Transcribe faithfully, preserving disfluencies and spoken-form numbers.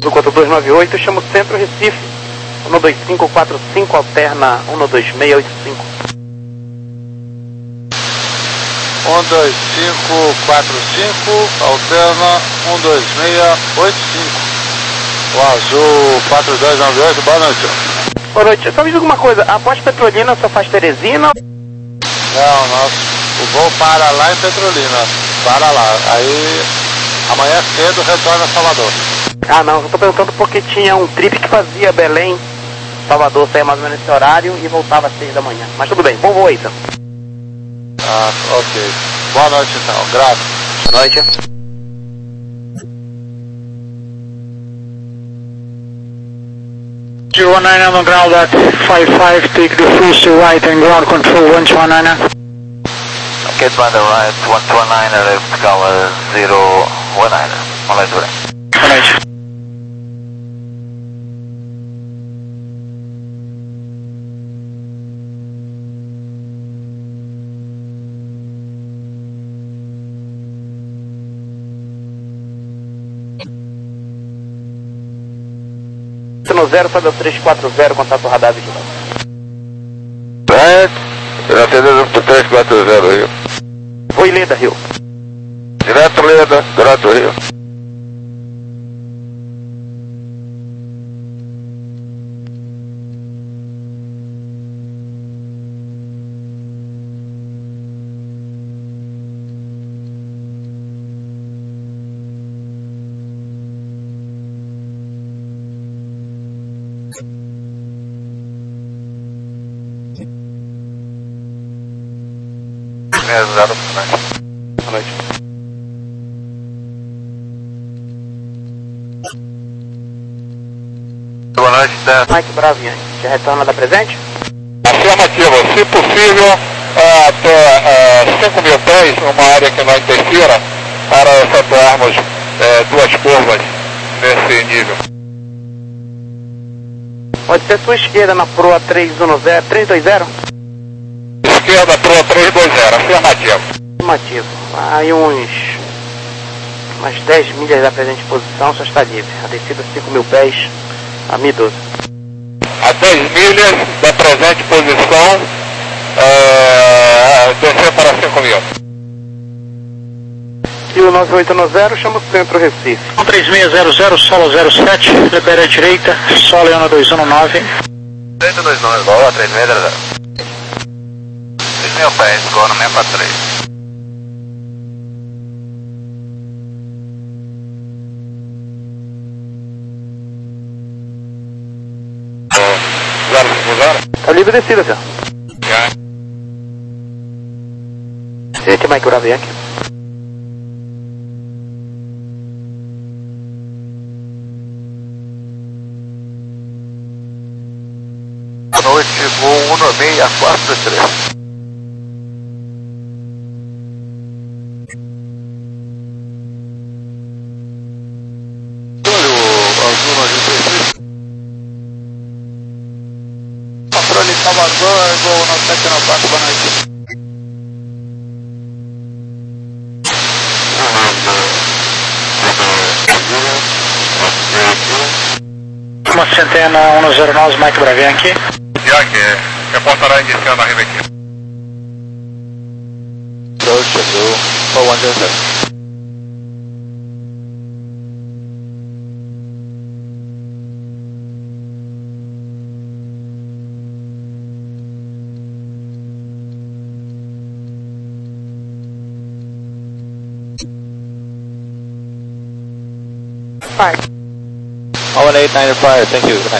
Do quatro dois nove oito, chamo o Centro Recife. um dois cinco quatro cinco, alterna um dois seis oito cinco. um dois cinco quatro cinco, alterna um dois seis oito cinco. O Azul quatro dois nove oito, boa noite. Boa noite. Só me diga uma coisa, a Pós-Petrolina só faz Teresina? Não, nosso, o voo para lá em Petrolina. Para lá. Aí, amanhã cedo retorna a Salvador. Ah não, eu tô perguntando porque tinha um trip que fazia Belém, Salvador, saía mais ou menos nesse horário e voltava às seis da manhã. Mas tudo bem, bom voo aí então. Ah, ok. Boa noite então, graças. Boa noite. zero one nine, I'm on ground at five five, take the full to right and ground control one two one nine. Get by the right, one two one nine, left color zero one nine. One light today. Boa noite. No zero, sobe ao três quatro zero, contato radar vigilante. É, eu atendo pro três quatro zero Rio. Oi, Leda, Rio. Direto Leda, direto Rio. Zero, Boa noite. boa noite, Débora. Mike Bravian, já retorna da presente? Afirmativo, se possível, até cinco mil pés, uma área que não interfira, para efetuarmos é, duas curvas nesse nível. Pode ser sua esquerda na proa três um zero, três dois zero? Esquerda, proa três dois zero, afirmativo. Afirmativo. Aí uns... umas dez milhas da presente posição, só está livre. A descida cinco mil pés, a M I doze. A dez milhas da presente posição, é, descer para cinco mil. E o nove oito nove zero, chama o Centro Recife. um três seis zero zero, solo zero sete, libera a direita, solo um dois um nove. três dois nove, bola, três seis zero zero. três mil pés, gol no seis quatro três. zero cinco zero? Tá livre a descida, senhor. Já. Gente, Mike Bravian aqui. Boa noite, voo um nove seis quatro três. Controle Salvador, voo nove sete nove quatro, boa noite. Uma centena um zero nove, Mike Bravian aqui. Já que reportará iniciando a arriba aqui. Approach to four one zero seven. Five. one eight nine five, thank you, good night.